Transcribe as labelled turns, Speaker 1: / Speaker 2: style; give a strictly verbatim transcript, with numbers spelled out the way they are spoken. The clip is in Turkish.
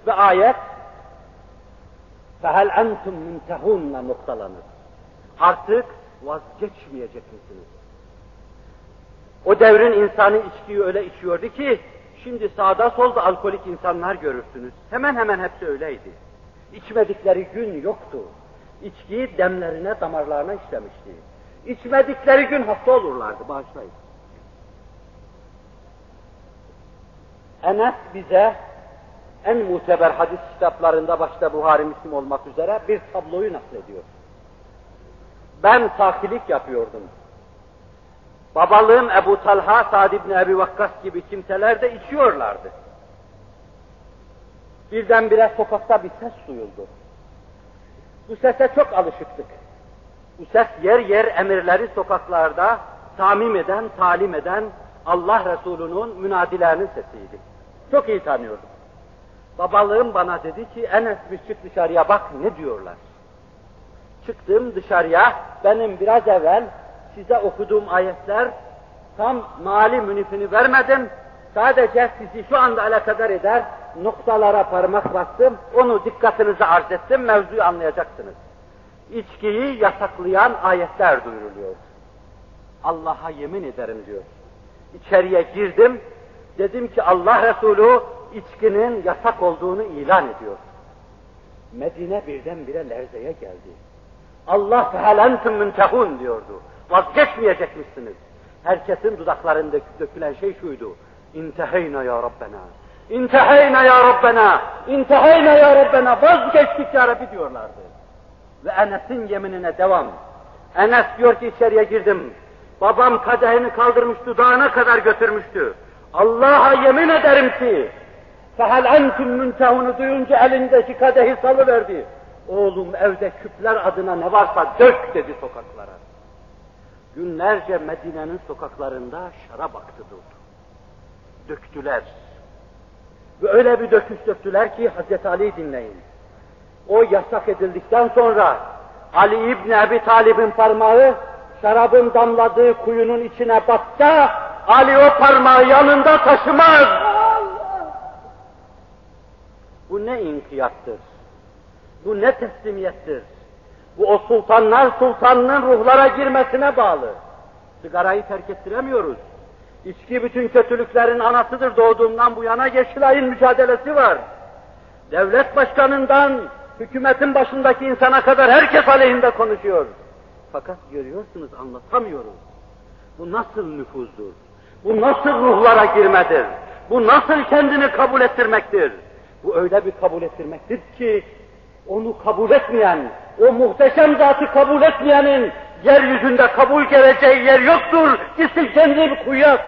Speaker 1: Ve ayet فَهَلْ اَنْتُمْ مُنْتَهُونَ noktalanır. Artık vazgeçmeyecek misiniz? O devrin insanı içkiyi öyle içiyordu ki, şimdi sağda solda alkolik insanlar görürsünüz. Hemen hemen hepsi öyleydi. İçmedikleri gün yoktu. İçkiyi demlerine, damarlarına işlemişti. İçmedikleri gün hasta olurlardı, bağışlayın. Enes bize en muteber hadis kitaplarında başta Buhari, Müslim olmak üzere bir tabloyu naklediyor. Ben sakilik yapıyordum. Babalığım Ebu Talha, Sa'd ibn Ebi Vakkas gibi kimseler de içiyorlardı. Birdenbire sokakta bir ses duyuldu. Bu sese çok alışıktık. Bu ses yer yer emirleri sokaklarda tamim eden, talim eden Allah Resulü'nün münadilerinin sesiydi. Çok iyi tanıyordum. Babalığım bana dedi ki, Enes bir çık dışarıya bak ne diyorlar. Çıktım dışarıya, benim biraz evvel size okuduğum ayetler tam mali münifini vermedim, sadece sizi şu anda alakadar eder, noktalara parmak bastım, onu dikkatinize arz ettim, mevzuyu anlayacaksınız. İçkiyi yasaklayan ayetler duyuruluyor. Allah'a yemin ederim diyor. İçeriye girdim, dedim ki Allah Resulü içkinin yasak olduğunu ilan ediyor. Medine birdenbire lerzeye geldi. Allah fehalentum müntehun diyordu. Vazgeçmeyecek misiniz? Herkesin dudaklarında dökülen şey şuydu. İnteheyna ya Rabbena. İnteheyna ya Rabbena. İnteheyna ya Rabbena. Vazgeçtik ya Rabbi diyorlardı. Ve Enes'in yeminine devam. Enes diyor ki içeriye girdim. Babam kadehini kaldırmış, dudağına kadar götürmüştü. Allah'a yemin ederim ki فَهَلْ اَنْتُمْ مُنْتَهُن'u duyunca elindeki kadehi salıverdi. Oğlum evde küpler adına ne varsa dök dedi sokaklara. Günlerce Medine'nin sokaklarında şarap aktı durdu. Döktüler. Ve öyle bir döküş döktüler ki Hazreti Ali'yi dinleyin. O yasak edildikten sonra Ali İbni Ebi Talib'in parmağı şarabın damladığı kuyunun içine batsa Ali o parmağı yanında taşımaz. Bu ne inkiyattır? Bu ne teslimiyettir? Bu o sultanlar sultanının ruhlara girmesine bağlı. Sigarayı terk ettiremiyoruz. İçki bütün kötülüklerin anasıdır, doğduğundan bu yana Yeşilay'ın mücadelesi var. Devlet başkanından hükümetin başındaki insana kadar herkes aleyhinde konuşuyor. Fakat görüyorsunuz anlatamıyoruz. Bu nasıl nüfuzdur? Bu nasıl ruhlara girmedir? Bu nasıl kendini kabul ettirmektir? Bu öyle bir kabul ettirmektir ki onu kabul etmeyen, o muhteşem zatı kabul etmeyenin yeryüzünde kabul göreceği yer yoktur. Gitsin kendini bir kuyuya